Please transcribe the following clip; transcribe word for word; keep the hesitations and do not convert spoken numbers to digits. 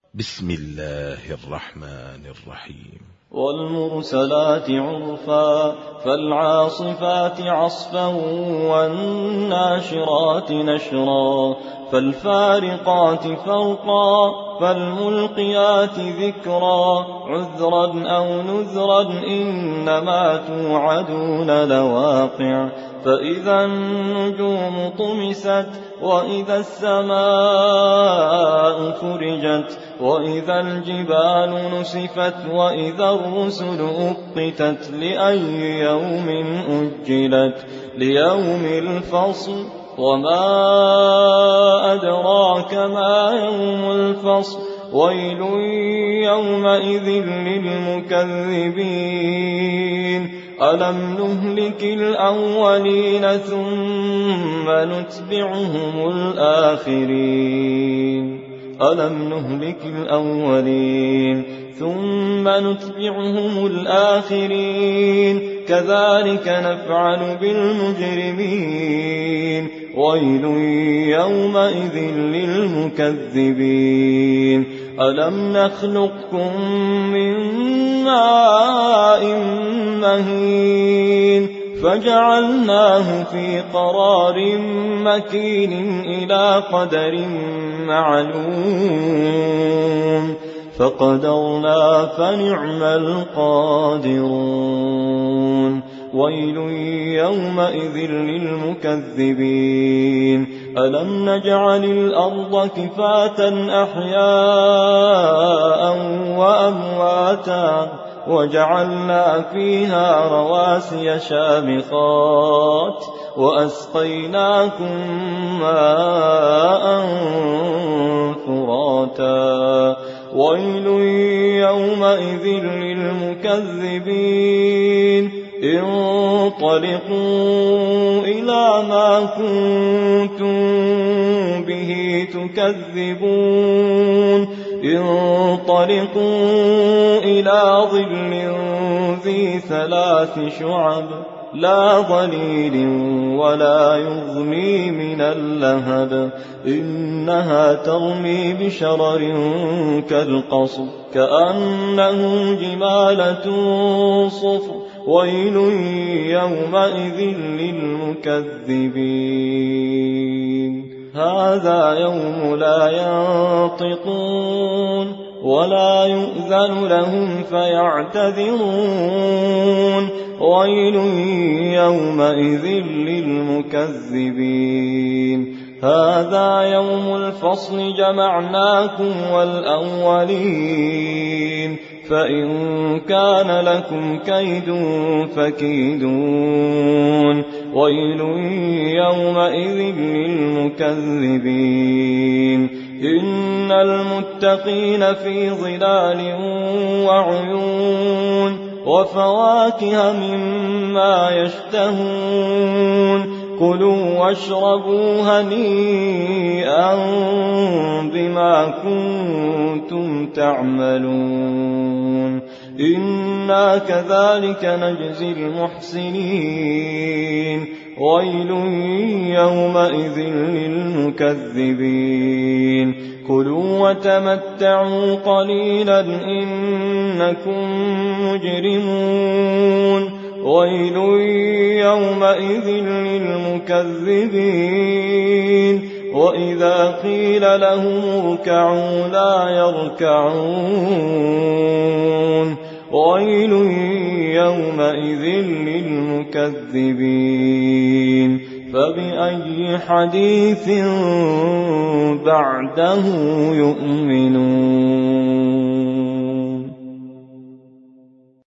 بسم الله الرحمن الرحيم. والمرسلات عرفا فالعاصفات عصفا والناشرات نشرا فالفارقات فرقا فالملقيات ذكرا عذرا أو نذرا إنما توعدون لواقع فإذا النجوم طمست وإذا السماء فرجت وإذا الجبال نسفت وإذا الرسل أقتت لأي يوم أجلت ليوم الفصل وما أدراك ما يوم الفصل ويل يومئذ للمكذبين ألم نهلك الأولين ثم نتبعهم الآخرين ألم نهلك الأولين ثم نتبعهم الآخرين كذلك نفعل بالمجرمين ويل يومئذ للمكذبين ألم نخلقكم من ماء مهين فجعلناه في قرار مكين إلى قدر معلوم فقدرنا فنعم القادرون ويل يومئذ للمكذبين ألم نجعل الأرض كفاة أحياء وأمواتا وجعلنا فيها رواسي شامخات وأسقيناكم ماء فراتا ويل يومئذ للمكذبين انطلقوا إلى ما كنتم به تكذبون انطلقوا إلى ظل ذي ثلاث شعب لا ظليل ولا يغني من اللهب إنها ترمي بشرر كالقصر كأنه جمالة صفر ويل يومئذ للمكذبين هذا يوم لا ينطقون ولا يؤذن لهم فيعتذرون ويل يومئذ للمكذبين هذا يوم الفصل جمعناكم والأولين فإن كان لكم كيد فكيدون ويل يومئذ للمكذبين إن المتقين في ظلال وعيون وفواكه مما يشتهون كلوا واشربوا هنيئا بما كنتم تعملون إنا كذلك نجزي المحسنين ويل يومئذ للمكذبين كلوا وتمتعوا قليلا إنكم مجرمون ويل يومئذ للمكذبين وإذا قيل لهم اركعوا لا يركعون ويل يومئذ للمكذبين فبأي حديث بعده يؤمنون.